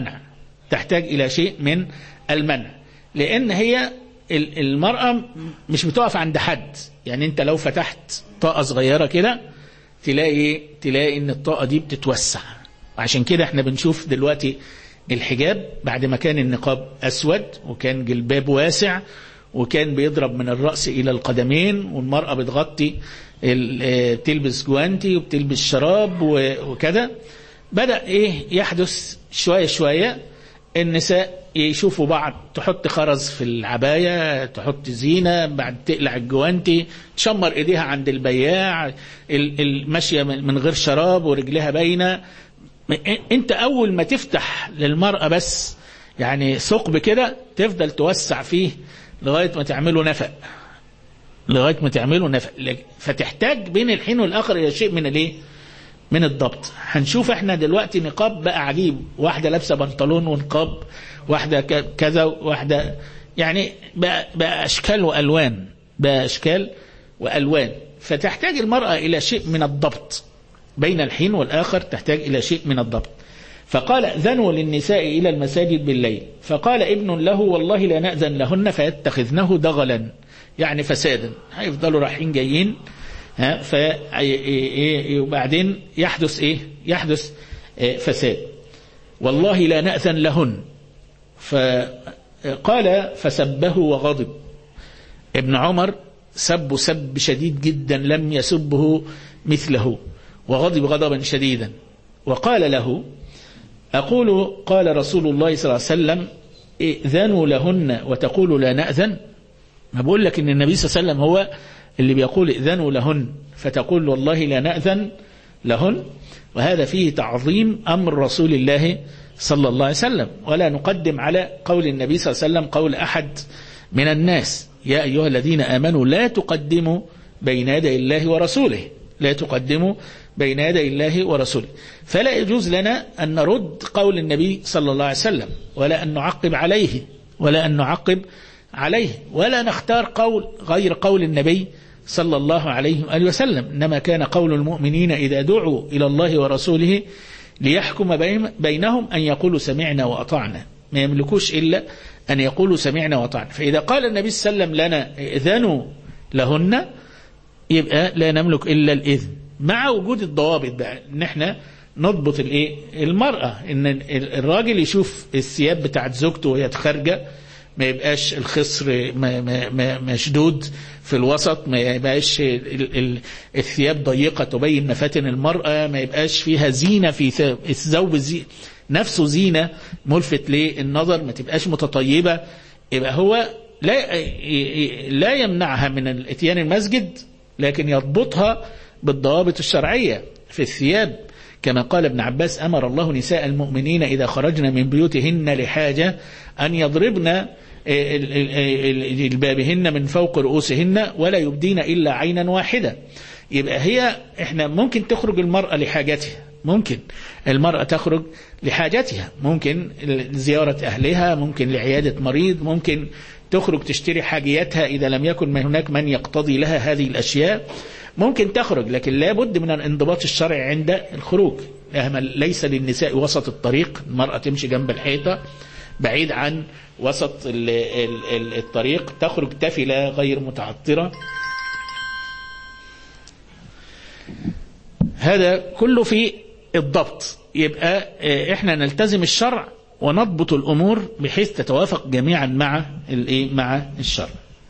من المنع، لأن هي المرأة مش بتقف عند حد. يعني أنت لو فتحت طاقة صغيرة كده تلاقي إن الطاقة دي بتتوسع. وعشان كده احنا بنشوف دلوقتي الحجاب بعد ما كان النقاب أسود وكان جلباب واسع وكان بيضرب من الرأس إلى القدمين، والمرأة بتغطي بتلبس جوانتي وبتلبس شراب وكذا، بدأ يحدث شوية النساء يشوفوا بعض، تحط خرز في العباية، تحط زينة، بعد تقلع الجوانتي، تشمر ايديها عند البياع، المشية من غير شراب ورجلها باينة. انت اول ما تفتح للمرأة بس يعني ثقب كده تفضل توسع فيه لغاية ما تعمله نفق، لغاية ما تعمله نفق. فتحتاج بين الحين والآخر إلى شيء من الايه، من الضبط. هنشوف احنا دلوقتي نقاب بقى عجيب، واحدة لابسة بنطلون ونقاب، واحدة كذا، واحدة يعني بقى أشكال وألوان، بقى أشكال وألوان. فتحتاج المرأة إلى شيء من الضبط بين الحين والآخر، تحتاج إلى شيء من الضبط. فقال ائذنوا للنساء إلى المساجد بالليل. فقال ابن له والله لا نأذن لهن فيتخذنه دغلا، يعني فسادا، هيفضلوا رايحين جايين وبعدين يحدث ايه، يحدث فساد. والله لا نأذن لهن. فقال فسبه وغضب. ابن عمر سب شديد جدا لم يسبه مثله، وغضب غضبا شديدا، وقال له أقول قال رسول الله صلى الله عليه وسلم ائذنوا لهن وتقول لا نأذن؟ ما بقول لك ان النبي صلى الله عليه وسلم هو اللي بيقول ائذنوا لهن فتقول والله لا نأذن لهن. وهذا فيه تعظيم أمر رسول الله صلى الله عليه وسلم، ولا نقدم على قول النبي صلى الله عليه وسلم قول أحد من الناس. يا أيها الذين آمنوا لا تقدموا بين يدي الله ورسوله، لا تقدموا بين يدي الله ورسوله. فلا يجوز لنا أن نرد قول النبي صلى الله عليه وسلم، ولا أن نعقب عليه، ولا أن نعقب عليه، ولا نختار قول غير قول النبي صلى الله عليه وآله وسلم. إنما كان قول المؤمنين إذا دعوا إلى الله ورسوله ليحكم بينهم أن يقولوا سمعنا وأطعنا، ما يملكوش إلا أن يقولوا سمعنا وأطعنا. فإذا قال النبي صلى الله عليه وسلم لنا ائذنوا لهن، يبقى لا نملك إلا الإذن، مع وجود الضوابط بقى، إن احنا نضبط المرأة، إن الراجل يشوف الثياب بتاعت زوجته وهي خارجة، ما يبقاش الخصر مشدود في الوسط، ما يبقاش الثياب ضيقة تبين مفاتن المرأة، ما يبقاش فيها زينة في الثوب نفسه زينة ملفت للنظر، ما تبقاش متطيبة. يبقى هو لا يمنعها من الاتيان المسجد، لكن يضبطها بالضوابط الشرعية في الثياب، كما قال ابن عباس أمر الله نساء المؤمنين إذا خرجن من بيوتهن لحاجة أن يضربن جلبابهن من فوق رؤوسهن ولا يبدين إلا عينا واحدة. يبقى احنا ممكن تخرج المرأة لحاجتها، ممكن المرأة تخرج لحاجتها، ممكن زيارة أهلها، ممكن لعيادة مريض، ممكن تخرج تشتري حاجياتها إذا لم يكن هناك من يقتضي لها هذه الأشياء، ممكن تخرج، لكن لا بد من الانضباط الشرعي عند الخروج. ليس للنساء وسط الطريق، المرأة تمشي جنب الحيطة بعيد عن وسط الطريق، تخرج تفلة غير متعطرة. هذا كله في الضبط. يبقى احنا نلتزم الشرع ونضبط الأمور بحيث تتوافق جميعا مع الشرع.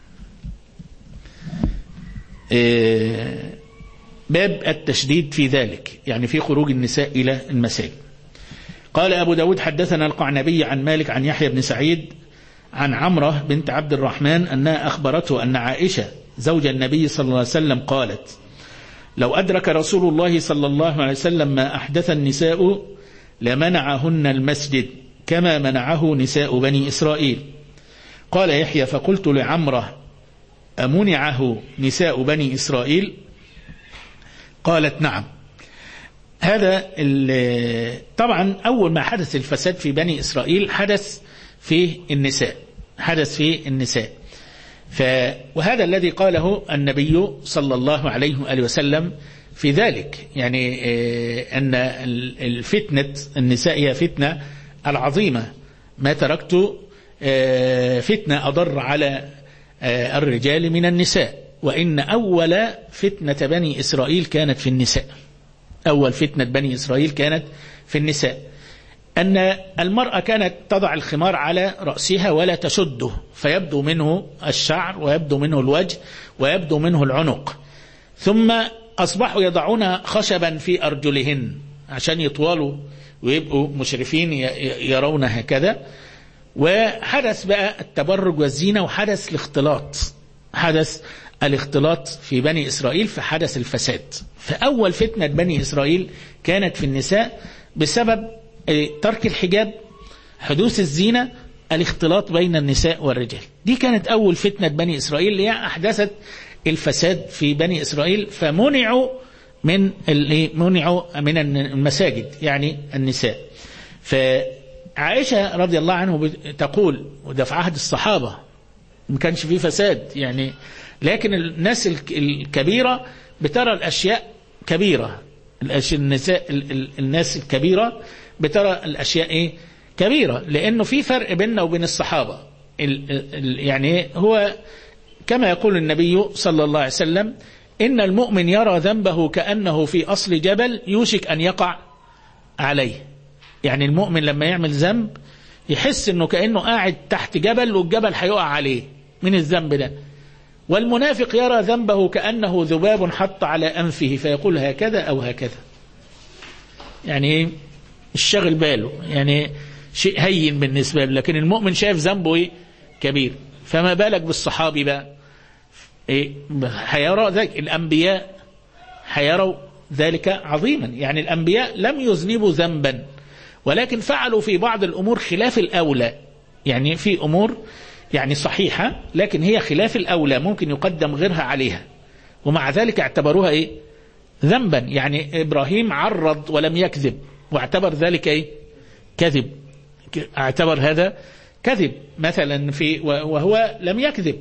باب التشديد في ذلك، يعني في خروج النساء إلى المساجد. قال أبو داود حدثنا القعنبي عن مالك عن يحيى بن سعيد عن عمرة بنت عبد الرحمن أنها أخبرته أن عائشة زوج النبي صلى الله عليه وسلم قالت لو أدرك رسول الله صلى الله عليه وسلم ما أحدث النساء لمنعهن المسجد كما منعه نساء بني إسرائيل. قال يحيى فقلت لعمرة أمنعه نساء بني إسرائيل؟ قالت نعم. هذا طبعا أول ما حدث الفساد في بني إسرائيل حدث في النساء، وهذا الذي قاله النبي صلى الله عليه وآله وسلم في ذلك، يعني أن الفتنة النساء هي فتنة العظيمة، ما تركت فتنة أضر على الرجال من النساء، وإن أول فتنة بني إسرائيل كانت في النساء. أول فتنة بني إسرائيل كانت في النساء، أن المرأة كانت تضع الخمار على رأسها ولا تشده، فيبدو منه الشعر ويبدو منه الوجه ويبدو منه العنق، ثم أصبحوا يضعون خشبا في أرجلهن عشان يطولوا ويبقوا مشرفين يرون هكذا. وحدث بقى التبرج والزينة، وحدث الاختلاط في بني إسرائيل، فحدث الفساد. فأول فتنة بني إسرائيل كانت في النساء بسبب ترك الحجاب، حدوث الزينة، الاختلاط بين النساء والرجال. دي كانت أول فتنة بني إسرائيل اللي أحدثت الفساد في بني إسرائيل، فمنعوا من المساجد يعني النساء. فعائشة رضي الله عنه تقول، وده في عهد الصحابة ما كانش فيه فساد يعني، لكن الناس الكبيرة بترى الأشياء كبيرة، الناس الكبيرة بترى الأشياء كبيرة، لأنه في فرق بيننا وبين الصحابة. يعني هو كما يقول النبي صلى الله عليه وسلم: إن المؤمن يرى ذنبه كأنه في أصل جبل يوشك أن يقع عليه. يعني المؤمن لما يعمل ذنب يحس أنه كأنه قاعد تحت جبل والجبل هيقع عليه من الذنب ده. والمنافق يرى ذنبه كأنه ذباب حط على أنفه فيقول هكذا أو هكذا، يعني الشغل باله، يعني شيء هين بالنسبة له، لكن المؤمن شايف ذنبه كبير. فما بالك بالصحابي بقى، هيرى ذلك. الأنبياء هيروا ذلك عظيما. يعني الأنبياء لم يذنبوا ذنبا، ولكن فعلوا في بعض الأمور خلاف الأولى. يعني في أمور يعني صحيحة لكن هي خلاف الأولى، ممكن يقدم غيرها عليها، ومع ذلك اعتبروها ذنبا. يعني إبراهيم عرض ولم يكذب، واعتبر ذلك كذب، اعتبر هذا كذب مثلا وهو لم يكذب،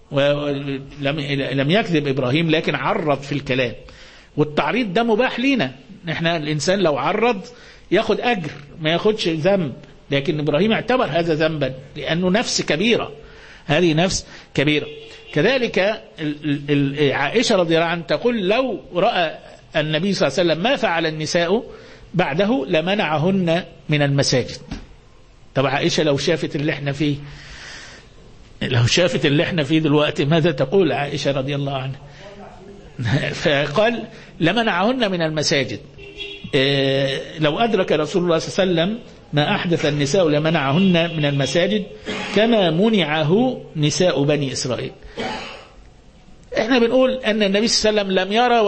لم يكذب إبراهيم، لكن عرض في الكلام. والتعريض ده مباح لينا، نحن الإنسان لو عرض ياخد أجر ما ياخدش ذنب، لكن إبراهيم اعتبر هذا ذنبا لأنه نفس كبيرة، هذه نفس كبيرة. كذلك عائشة رضي الله عنها تقول: لو رأى النبي صلى الله عليه وسلم ما فعل النساء بعده لمنعهن من المساجد. طب عائشة لو شافت اللي احنا فيه دلوقتي ماذا تقول عائشة رضي الله عنها؟ فقال: لمنعهن من المساجد. لو أدرك رسول الله صلى الله عليه وسلم ما أحدث النساء لمنعهن من المساجد كما منعه نساء بني إسرائيل. احنا بنقول أن النبي صلى الله عليه وسلم لم يرى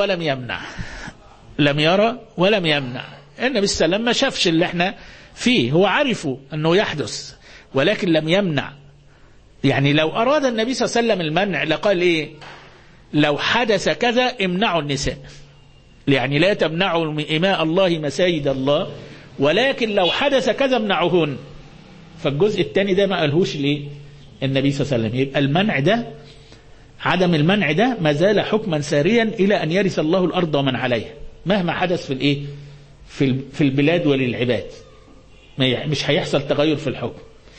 ولم يمنع. النبي صلى الله عليه وسلم ما شافش اللي احنا فيه، هو عرفه أنه يحدث ولكن لم يمنع. يعني لو أراد النبي صلى الله عليه وسلم المنع لقال لو حدث كذا امنعوا النساء، يعني لا تمنعوا إماء الله مساجد الله، ولكن لو حدث كذا امنعوهن. فالجزء الثاني ده ما قالهوش النبي صلى الله عليه وسلم. يبقى المنع ده، عدم المنع ده ما زال حكما ساريا إلى أن يرث الله الأرض ومن عليها، مهما حدث في البلاد وللعباد. مش هيحصل تغير في الحكم،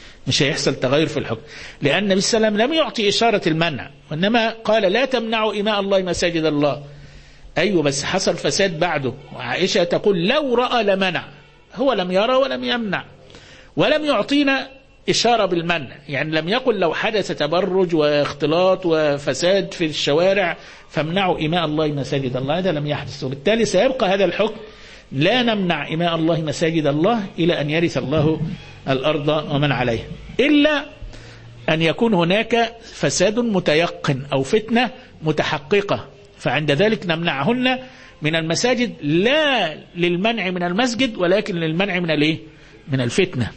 لأن النبي صلى الله عليه وسلم لم يعطي إشارة المنع، وإنما قال: لا تمنعوا إماء الله مساجد الله. أيوة، بس حصل فساد بعده. وعائشة تقول: لو رأى لمنع. هو لم يرى ولم يمنع، ولم يعطينا إشارة بالمنع. يعني لم يقل لو حدث تبرج واختلاط وفساد في الشوارع فامنعوا إماء الله مساجد الله، هذا لم يحدث. وبالتالي سيبقى هذا الحكم: لا نمنع إماء الله مساجد الله إلى أن يرث الله الأرض ومن عليها، إلا أن يكون هناك فساد متيقن أو فتنة متحققة، فعند ذلك نمنعهن من المساجد، لا للمنع من المسجد ولكن للمنع من الفتنة،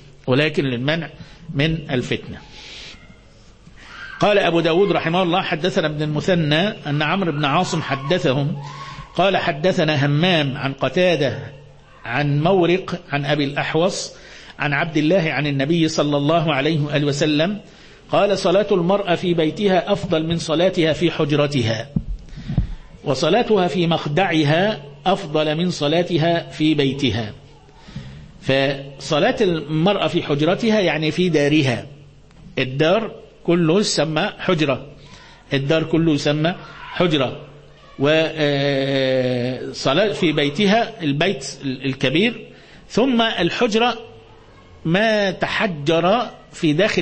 قال أبو داود رحمه الله: حدثنا ابن المثنى أن عمرو بن عاصم حدثهم قال: حدثنا همام عن قتادة عن مورق عن أبي الأحوص عن عبد الله عن النبي صلى الله عليه وآله وسلم قال: صلاة المرأة في بيتها أفضل من صلاتها في حجرتها، وصلاتها في مخدعها أفضل من صلاتها في بيتها. فصلاة المرأة في حجرتها يعني في دارها، الدار كله يسمى حجرة، وصلاة في بيتها البيت الكبير، ثم الحجرة ما تحجر في داخل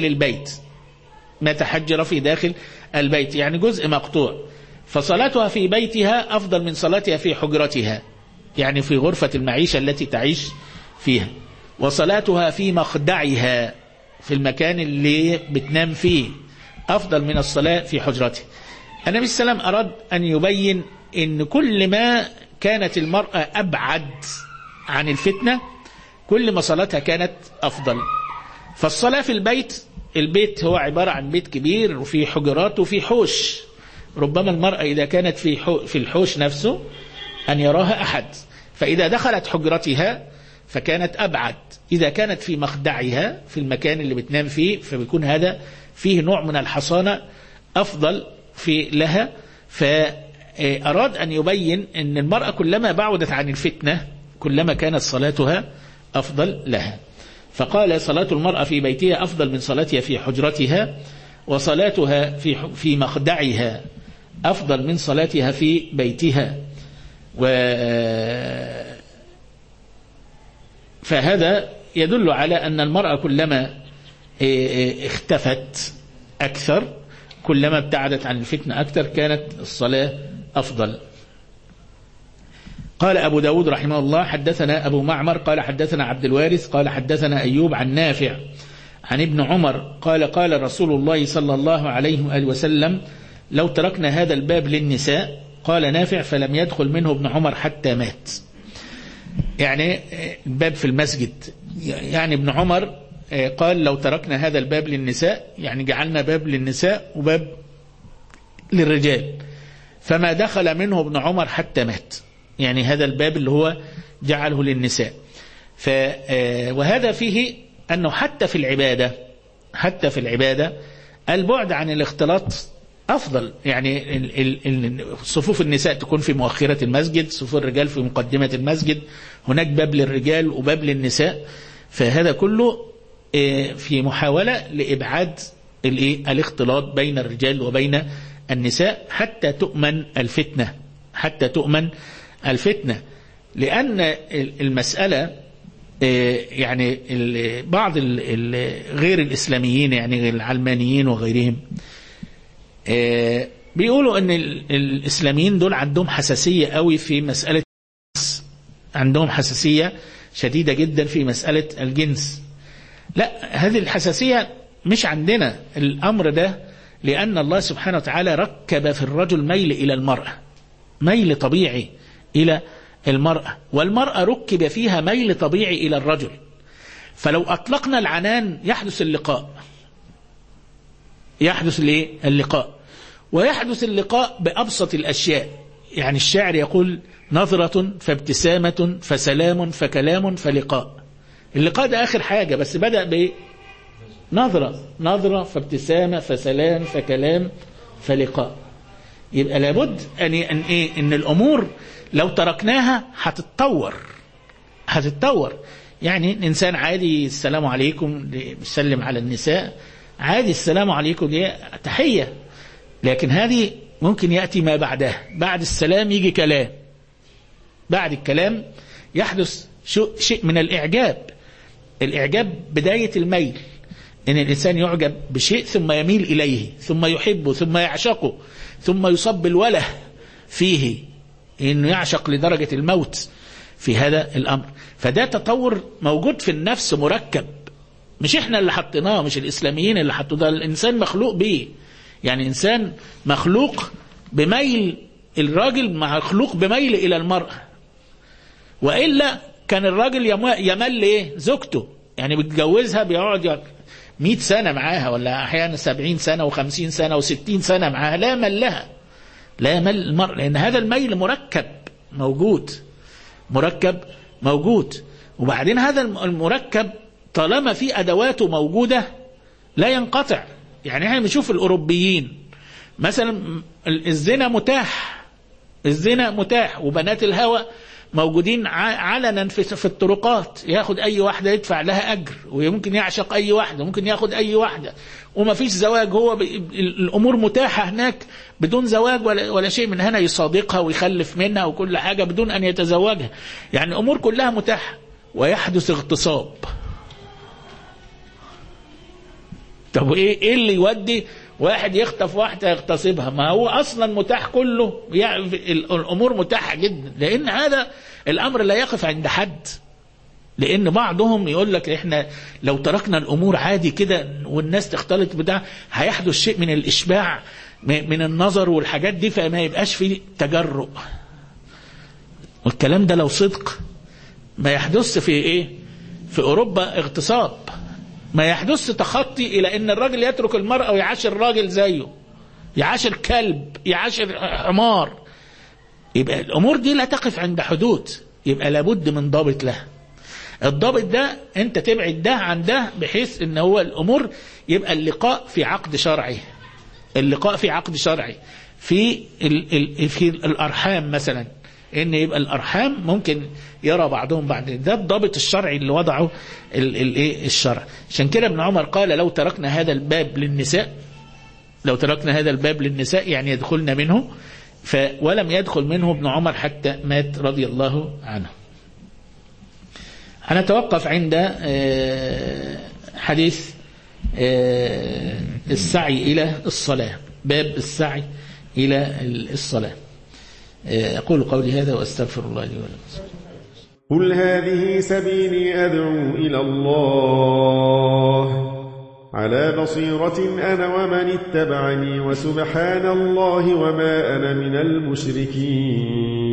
البيت، يعني جزء مقطوع. فصلاتها في بيتها أفضل من صلاتها في حجرتها. يعني في غرفة المعيشة التي تعيش فيها. وصلاتها في مخدعها، في المكان اللي بتنام فيه، أفضل من الصلاة في حجرته. النبي صلى الله عليه وسلم أراد أن يبين أن كل ما كانت المرأة أبعد عن الفتنة كل ما صلاتها كانت أفضل. فالصلاة في البيت هو عبارة عن بيت كبير وفي حجرات وفي حوش، ربما المرأة إذا كانت في الحوش نفسه أن يراها أحد، فإذا دخلت حجرتها فكانت أبعد. إذا كانت في مخدعها في المكان اللي بتنام فيه فبيكون هذا فيه نوع من الحصانة أفضل في لها. فأراد أن يبين أن المرأة كلما بعدت عن الفتنة كلما كانت صلاتها أفضل لها. فقال صلاة المرأة في بيتها أفضل من صلاتها في حجرتها، وصلاتها في مخدعها أفضل من صلاتها في بيتها. فهذا يدل على أن المرأة كلما اختفت أكثر كلما ابتعدت عن الفتنة أكثر كانت الصلاة أفضل. قال أبو داود رحمه الله حدثنا أبو معمر قال حدثنا عبد الوارث قال حدثنا أيوب عن نافع عن ابن عمر قال قال رسول الله صلى الله عليه وآله وسلم لو تركنا هذا الباب للنساء. قال نافع فلم يدخل منه ابن عمر حتى مات. يعني الباب في المسجد، يعني ابن عمر قال لو تركنا هذا الباب للنساء، يعني جعلنا باب للنساء وباب للرجال، فما دخل منه ابن عمر حتى مات. يعني هذا الباب اللي هو جعله للنساء. وهذا فيه أنه حتى في العبادة البعد عن الاختلاط أفضل. يعني صفوف النساء تكون في مؤخرة المسجد، صفوف الرجال في مقدمة المسجد، هناك باب للرجال وباب للنساء. فهذا كله في محاولة لإبعاد الاختلاط بين الرجال وبين النساء حتى تؤمن الفتنة. لأن المسألة يعني بعض غير الإسلاميين، يعني العلمانيين وغيرهم، بيقولوا أن الإسلاميين دول عندهم حساسية قوي في مسألة، عندهم حساسية شديدة جدا في مسألة الجنس. لا، هذه الحساسية مش عندنا الأمر ده، لأن الله سبحانه وتعالى ركب في الرجل ميل إلى المرأة، ميل طبيعي إلى المرأة، والمرأة ركب فيها ميل طبيعي إلى الرجل. فلو أطلقنا العنان يحدث اللقاء، ويحدث اللقاء بأبسط الأشياء. يعني الشاعر يقول نظرة فابتسامة فسلام فكلام فلقاء. اللقاء ده آخر حاجة، بس بدأ نظرة فابتسامة فسلام فكلام فلقاء. يبقى لابد أن الأمور لو تركناها هتتطور. يعني إنسان عادي السلام عليكم، بيسلم على النساء عادي، السلام عليكم دي تحية، لكن هذه ممكن يأتي ما بعدها، بعد السلام يجي كلام، بعد الكلام يحدث شيء من الإعجاب بداية الميل، إن الإنسان يعجب بشيء ثم يميل إليه ثم يحبه ثم يعشقه ثم يصب الوله فيه، إنه يعشق لدرجة الموت في هذا الأمر. فده تطور موجود في النفس مركب، مش إحنا اللي حطيناه، مش الإسلاميين اللي حطوا ده، الإنسان مخلوق به. يعني إنسان مخلوق بميل، الراجل مخلوق بميل إلى المرأة، وإلا كان الراجل يمل زوجته، يعني بيتجوزها بيقعد 100 سنة معاها، ولا أحيانا 70 سنة و50 سنة و60 سنة معاها، لا يمل لها، لا يمل المرأة، لأن هذا الميل مركب موجود. وبعدين هذا المركب طالما في أدواته موجودة لا ينقطع. يعني احنا بنشوف الأوروبيين مثلا الزنا متاح، وبنات الهوى موجودين علنا في الطرقات، ياخد أي واحدة يدفع لها أجر، ويمكن يعشق أي واحدة، ممكن ياخد أي واحدة، وما فيش زواج، هو الأمور متاحة هناك بدون زواج ولا شيء من هنا، يصادقها ويخلف منها وكل حاجة بدون أن يتزوجها. يعني الأمور كلها متاحة، ويحدث اغتصاب. طب إيه اللي يودي واحد يخطف واحدة يغتصبها، ما هو أصلا متاح كله، يعني الأمور متاحة جدا، لأن هذا الأمر لا يقف عند حد. لأن بعضهم يقول لك إحنا لو تركنا الأمور عادي كده والناس تختلط بده هيحدث شيء من الإشباع من النظر والحاجات دي، فما يبقاش فيه تجرؤ. والكلام ده لو صدق ما يحدث في إيه؟ في أوروبا اغتصاب، ما يحدث تخطي إلى أن الراجل يترك المرأة ويعاشر راجل زيه، يعاشر كلب، يعاشر حمار. يبقى الأمور دي لا تقف عند حدود، يبقى لابد من ضابط لها. الضابط ده أنت تبعد ده عن ده، بحيث أن هو الأمور يبقى اللقاء في عقد شرعي، اللقاء في عقد شرعي في الأرحام مثلا، ان يبقى الارحام ممكن يرى بعضهم بعض، ده الضابط الشرعي اللي وضعه الشرع. عشان كده ابن عمر قال لو تركنا هذا الباب للنساء، لو تركنا هذا الباب للنساء يعني يدخلنا منه، ولم يدخل منه ابن عمر حتى مات رضي الله عنه. هنتوقف عند حديث السعي إلى الصلاة، باب السعي إلى الصلاة. أقول قولي هذا وأستغفر الله لي ولكم. قل هذه سبيلي أدعو إلى الله على بصيرة أنا ومن اتبعني، وسبحان الله وما أنا من المشركين.